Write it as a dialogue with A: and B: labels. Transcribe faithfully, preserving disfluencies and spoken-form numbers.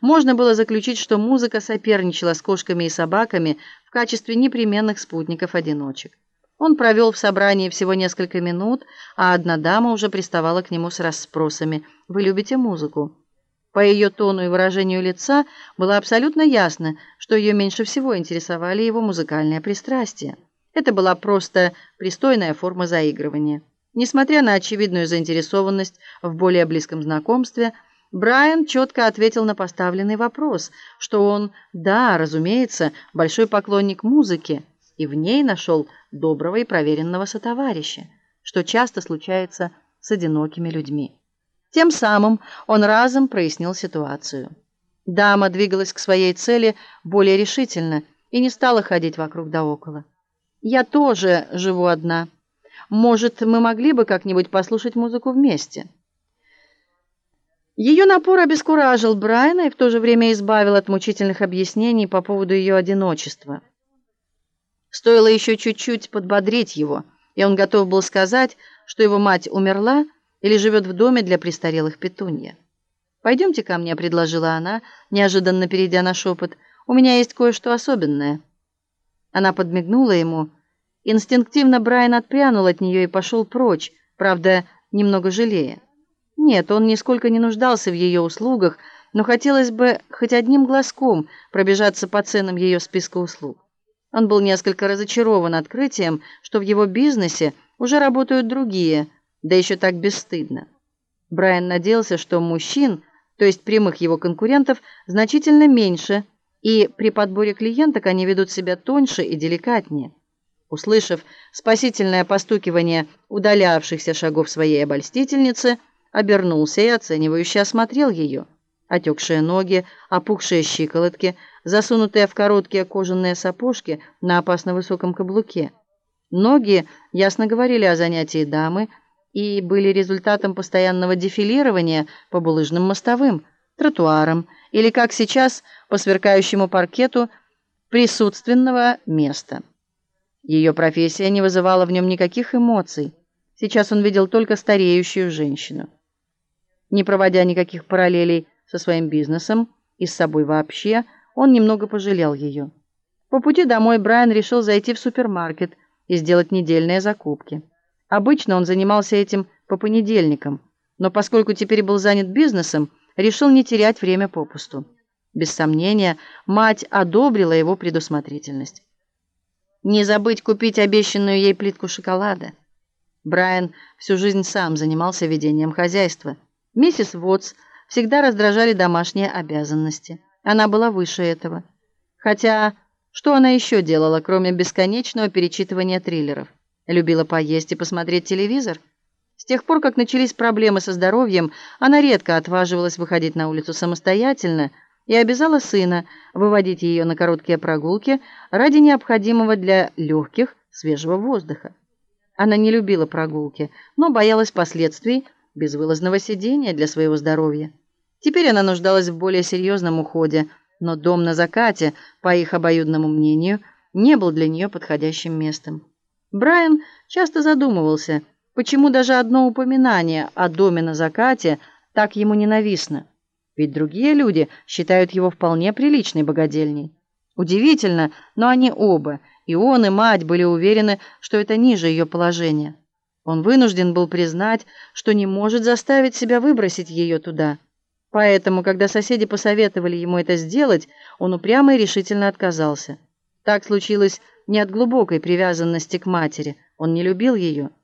A: можно было заключить, что музыка соперничала с кошками и собаками в качестве непременных спутников-одиночек. Он провел в собрании всего несколько минут, а одна дама уже приставала к нему с расспросами: «Вы любите музыку?» По ее тону и выражению лица было абсолютно ясно, что ее меньше всего интересовали его музыкальные пристрастия. Это была просто пристойная форма заигрывания. Несмотря на очевидную заинтересованность в более близком знакомстве, Брайан четко ответил на поставленный вопрос, что он, да, разумеется, большой поклонник музыки, и в ней нашел доброго и проверенного сотоварища, что часто случается с одинокими людьми. Тем самым он разом прояснил ситуацию. Дама двигалась к своей цели более решительно и не стала ходить вокруг да около. «Я тоже живу одна. Может, мы могли бы как-нибудь послушать музыку вместе?» Ее напор обескуражил Брайана и в то же время избавил от мучительных объяснений по поводу ее одиночества. Стоило еще чуть-чуть подбодрить его, и он готов был сказать, что его мать умерла или живет в доме для престарелых петунья. «Пойдемте ко мне», — предложила она, неожиданно перейдя на шепот. «У меня есть кое-что особенное». Она подмигнула ему. Инстинктивно Брайан отпрянул от нее и пошел прочь, правда, немного жалея. Нет, он нисколько не нуждался в ее услугах, но хотелось бы хоть одним глазком пробежаться по ценам ее списка услуг. Он был несколько разочарован открытием, что в его бизнесе уже работают другие, да еще так бесстыдно. Брайан надеялся, что мужчин, то есть прямых его конкурентов, значительно меньше, и при подборе клиенток они ведут себя тоньше и деликатнее. Услышав спасительное постукивание удалявшихся шагов своей обольстительницы, обернулся и оценивающе осмотрел ее. Отекшие ноги, опухшие щиколотки, засунутые в короткие кожаные сапожки на опасно высоком каблуке. Ноги ясно говорили о занятии дамы и были результатом постоянного дефилирования по булыжным мостовым, тротуарам или, как сейчас, по сверкающему паркету присутственного места. Ее профессия не вызывала в нем никаких эмоций. Сейчас он видел только стареющую женщину. Не проводя никаких параллелей со своим бизнесом и с собой вообще, он немного пожалел ее. По пути домой Брайан решил зайти в супермаркет и сделать недельные закупки. Обычно он занимался этим по понедельникам, но поскольку теперь был занят бизнесом, решил не терять время попусту. Без сомнения, мать одобрила его предусмотрительность. Не забыть купить обещанную ей плитку шоколада. Брайан всю жизнь сам занимался ведением хозяйства. Миссис Вотс всегда раздражали домашние обязанности. Она была выше этого. Хотя, что она еще делала, кроме бесконечного перечитывания триллеров? Любила поесть и посмотреть телевизор? С тех пор, как начались проблемы со здоровьем, она редко отваживалась выходить на улицу самостоятельно и обязала сына выводить ее на короткие прогулки ради необходимого для легких свежего воздуха. Она не любила прогулки, но боялась последствий безвылазного сидения для своего здоровья. Теперь она нуждалась в более серьезном уходе, но дом на закате, по их обоюдному мнению, не был для нее подходящим местом. Брайан часто задумывался, почему даже одно упоминание о доме на закате так ему ненавистно. Ведь другие люди считают его вполне приличной богадельней. Удивительно, но они оба, и он, и мать, были уверены, что это ниже ее положения. Он вынужден был признать, что не может заставить себя выбросить ее туда. Поэтому, когда соседи посоветовали ему это сделать, он упрямо и решительно отказался. Так случилось не от глубокой привязанности к матери. Он не любил ее.